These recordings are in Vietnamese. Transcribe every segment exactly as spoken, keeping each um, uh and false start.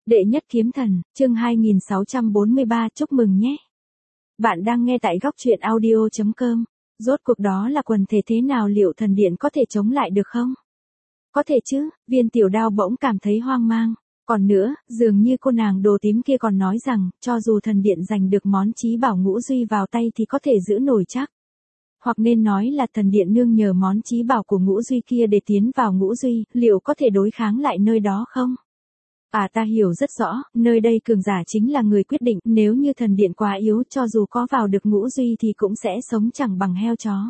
Đệ nhất kiếm thần, chương hai nghìn sáu trăm bốn mươi ba, chúc mừng nhé. Bạn đang nghe tại góc truyện audio chấm com. Rốt cuộc đó là quần thể thế nào, liệu thần điện có thể chống lại được không? Có thể chứ, Viên Tiểu Đao bỗng cảm thấy hoang mang. Còn nữa, dường như cô nàng đồ tím kia còn nói rằng, cho dù thần điện giành được món chí bảo ngũ duy vào tay thì có thể giữ nổi chắc. Hoặc nên nói là thần điện nương nhờ món chí bảo của ngũ duy kia để tiến vào ngũ duy, liệu có thể đối kháng lại nơi đó không? À, ta hiểu rất rõ, nơi đây cường giả chính là người quyết định, nếu như thần điện quá yếu cho dù có vào được ngũ duy thì cũng sẽ sống chẳng bằng heo chó.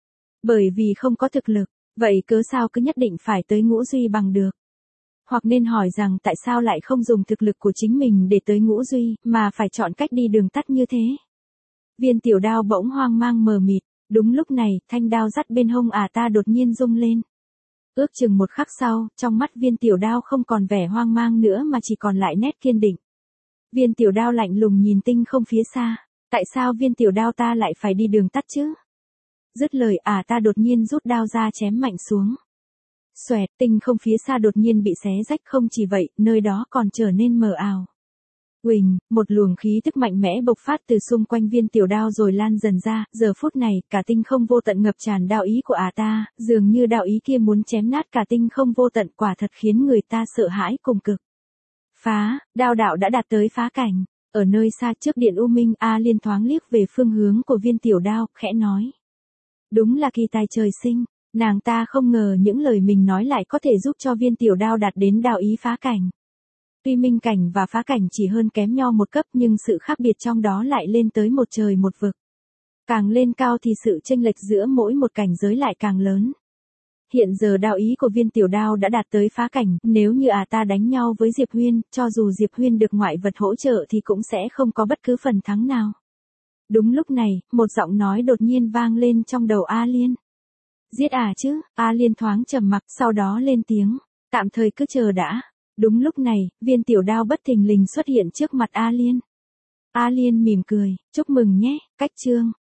Bởi vì không có thực lực, vậy cớ sao cứ nhất định phải tới ngũ duy bằng được? Hoặc nên hỏi rằng tại sao lại không dùng thực lực của chính mình để tới ngũ duy, mà phải chọn cách đi đường tắt như thế? Viên Tiểu Đao bỗng hoang mang mờ mịt, đúng lúc này, thanh đao dắt bên hông à ta đột nhiên rung lên. Ước chừng một khắc sau, trong mắt Viên Tiểu Đao không còn vẻ hoang mang nữa mà chỉ còn lại nét kiên định. Viên Tiểu Đao lạnh lùng nhìn tinh không phía xa, tại sao Viên Tiểu Đao ta lại phải đi đường tắt chứ? Dứt lời à ta đột nhiên rút đao ra chém mạnh xuống. Xoẹt, tinh không phía xa đột nhiên bị xé rách, không chỉ vậy, nơi đó còn trở nên mờ ảo. Uỳnh, một luồng khí tức mạnh mẽ bộc phát từ xung quanh Viên Tiểu Đao rồi lan dần ra, giờ phút này, cả tinh không vô tận ngập tràn đạo ý của à ta, dường như đạo ý kia muốn chém nát cả tinh không vô tận, quả thật khiến người ta sợ hãi cùng cực. Phá, đao đạo đã đạt tới phá cảnh, ở nơi xa trước điện U Minh, A Liên thoáng liếc về phương hướng của Viên Tiểu Đao, khẽ nói. Đúng là kỳ tài trời sinh, nàng ta không ngờ những lời mình nói lại có thể giúp cho Viên Tiểu Đao đạt đến đạo ý phá cảnh. Tuy minh cảnh và phá cảnh chỉ hơn kém nhau một cấp nhưng sự khác biệt trong đó lại lên tới một trời một vực. Càng lên cao thì sự chênh lệch giữa mỗi một cảnh giới lại càng lớn. Hiện giờ đạo ý của Viên Tiểu Đao đã đạt tới phá cảnh, nếu như à ta đánh nhau với Diệp Huyên, cho dù Diệp Huyên được ngoại vật hỗ trợ thì cũng sẽ không có bất cứ phần thắng nào. Đúng lúc này, một giọng nói đột nhiên vang lên trong đầu A Liên. Giết à chứ, A Liên thoáng trầm mặc, sau đó lên tiếng, tạm thời cứ chờ đã. Đúng lúc này, Viên Tiểu Đao bất thình lình xuất hiện trước mặt A Liên. A Liên mỉm cười, chúc mừng nhé, cách chương.